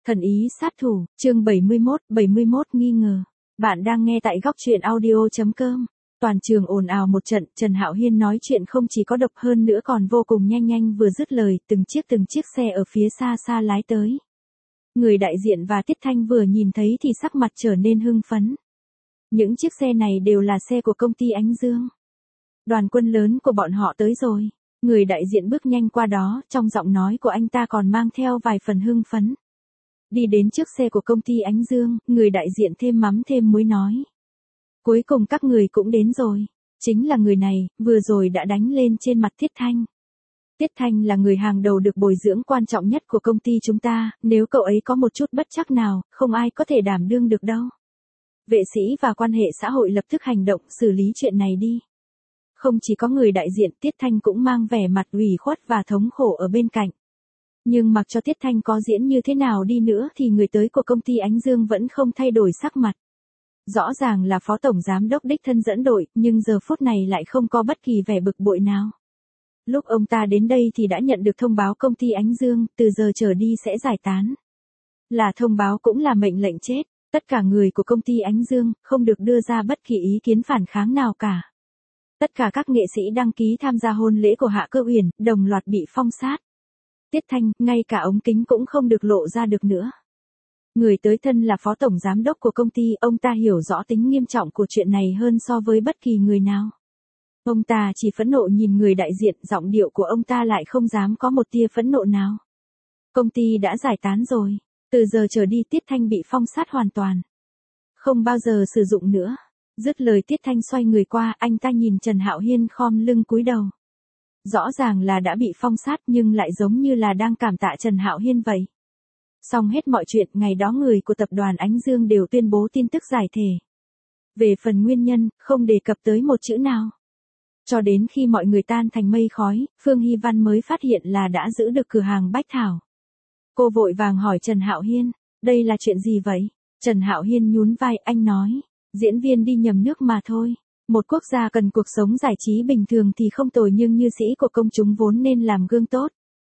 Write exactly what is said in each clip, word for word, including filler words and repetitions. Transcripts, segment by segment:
Thần ý sát thủ, chương bảy mươi mốt, bảy mươi mốt nghi ngờ. Bạn đang nghe tại góc truyện audio chấm com. Toàn trường ồn ào một trận, Trần Hạo Hiên nói chuyện không chỉ có độc hơn nữa còn vô cùng nhanh nhanh, vừa dứt lời, từng chiếc từng chiếc xe ở phía xa xa lái tới. Người đại diện và Tiết Thanh vừa nhìn thấy thì sắc mặt trở nên hưng phấn. Những chiếc xe này đều là xe của công ty Ánh Dương. Đoàn quân lớn của bọn họ tới rồi. Người đại diện bước nhanh qua đó, trong giọng nói của anh ta còn mang theo vài phần hưng phấn. Đi đến trước xe của công ty Ánh Dương, người đại diện thêm mắm thêm muối nói. Cuối cùng các người cũng đến rồi. Chính là người này, vừa rồi đã đánh lên trên mặt Tiết Thanh. Tiết Thanh là người hàng đầu được bồi dưỡng quan trọng nhất của công ty chúng ta, nếu cậu ấy có một chút bất trắc nào, không ai có thể đảm đương được đâu. Vệ sĩ và quan hệ xã hội lập tức hành động xử lý chuyện này đi. Không chỉ có người đại diện, Tiết Thanh cũng mang vẻ mặt ủy khuất và thống khổ ở bên cạnh. Nhưng mặc cho Tiết Thanh có diễn như thế nào đi nữa thì người tới của công ty Ánh Dương vẫn không thay đổi sắc mặt. Rõ ràng là phó tổng giám đốc đích thân dẫn đội, nhưng giờ phút này lại không có bất kỳ vẻ bực bội nào. Lúc ông ta đến đây thì đã nhận được thông báo công ty Ánh Dương, từ giờ trở đi sẽ giải tán. Là thông báo cũng là mệnh lệnh chết, tất cả người của công ty Ánh Dương không được đưa ra bất kỳ ý kiến phản kháng nào cả. Tất cả các nghệ sĩ đăng ký tham gia hôn lễ của Hạ Cơ Uyển đồng loạt bị phong sát. Tiết Thanh, ngay cả ống kính cũng không được lộ ra được nữa. Người tới thân là phó tổng giám đốc của công ty, ông ta hiểu rõ tính nghiêm trọng của chuyện này hơn so với bất kỳ người nào. Ông ta chỉ phẫn nộ nhìn người đại diện, giọng điệu của ông ta lại không dám có một tia phẫn nộ nào. Công ty đã giải tán rồi, từ giờ trở đi Tiết Thanh bị phong sát hoàn toàn. Không bao giờ sử dụng nữa. Dứt lời Tiết Thanh xoay người qua, anh ta nhìn Trần Hạo Hiên khom lưng cúi đầu. Rõ ràng là đã bị phong sát nhưng lại giống như là đang cảm tạ Trần Hạo Hiên vậy. Xong hết mọi chuyện, ngày đó người của tập đoàn Ánh Dương đều tuyên bố tin tức giải thể. Về phần nguyên nhân, không đề cập tới một chữ nào. Cho đến khi mọi người tan thành mây khói, Phương Hy Văn mới phát hiện là đã giữ được cửa hàng Bách Thảo. Cô vội vàng hỏi Trần Hạo Hiên, đây là chuyện gì vậy? Trần Hạo Hiên nhún vai, anh nói, diễn viên đi nhầm nước mà thôi. Một quốc gia cần cuộc sống giải trí bình thường thì không tồi, nhưng như sĩ của công chúng vốn nên làm gương tốt.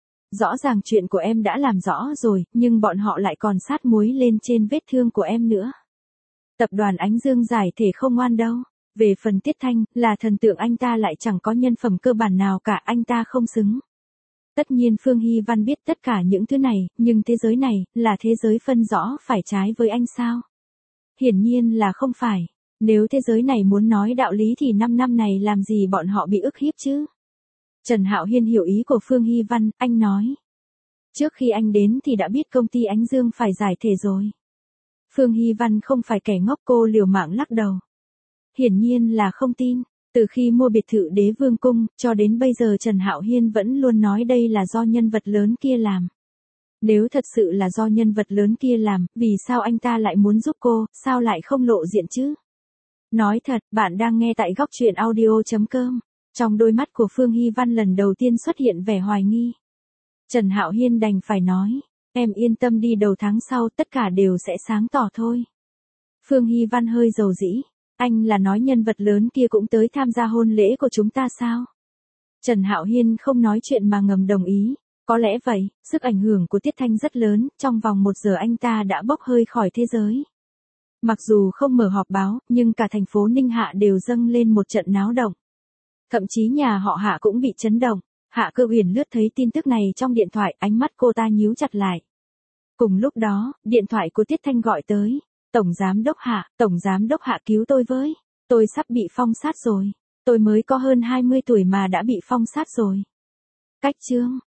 Rõ ràng chuyện của em đã làm rõ rồi, nhưng bọn họ lại còn sát muối lên trên vết thương của em nữa. Tập đoàn Ánh Dương giải thể không oan đâu. Về phần Tiết Thanh, là thần tượng, anh ta lại chẳng có nhân phẩm cơ bản nào cả, anh ta không xứng. Tất nhiên Phương Hy Văn biết tất cả những thứ này, nhưng thế giới này, là thế giới phân rõ phải trái với anh sao? Hiển nhiên là không phải. Nếu thế giới này muốn nói đạo lý thì năm năm này làm gì bọn họ bị ức hiếp chứ? Trần Hạo Hiên hiểu ý của Phương Hy Văn, anh nói. Trước khi anh đến thì đã biết công ty Ánh Dương phải giải thể rồi. Phương Hy Văn không phải kẻ ngốc, cô liều mạng lắc đầu. Hiển nhiên là không tin, từ khi mua biệt thự Đế Vương Cung, cho đến bây giờ Trần Hạo Hiên vẫn luôn nói đây là do nhân vật lớn kia làm. Nếu thật sự là do nhân vật lớn kia làm, vì sao anh ta lại muốn giúp cô, sao lại không lộ diện chứ? Nói thật, bạn đang nghe tại góc truyện audio chấm com. Trong đôi mắt của Phương Hy Văn lần đầu tiên xuất hiện vẻ hoài nghi. Trần Hạo Hiên đành phải nói, em yên tâm đi, đầu tháng sau tất cả đều sẽ sáng tỏ thôi. Phương Hy Văn hơi dầu dĩ, anh là nói nhân vật lớn kia cũng tới tham gia hôn lễ của chúng ta sao? Trần Hạo Hiên không nói chuyện mà ngầm đồng ý, có lẽ vậy, sức ảnh hưởng của Tiết Thanh rất lớn, trong vòng một giờ anh ta đã bốc hơi khỏi thế giới. Mặc dù không mở họp báo, nhưng cả thành phố Ninh Hạ đều dâng lên một trận náo động. Thậm chí nhà họ Hạ cũng bị chấn động. Hạ Cơ Uyển lướt thấy tin tức này trong điện thoại, ánh mắt cô ta nhíu chặt lại. Cùng lúc đó, điện thoại của Tiết Thanh gọi tới. Tổng giám đốc Hạ, tổng giám đốc Hạ cứu tôi với. Tôi sắp bị phong sát rồi. Tôi mới có hơn hai mươi tuổi mà đã bị phong sát rồi. Cách chương.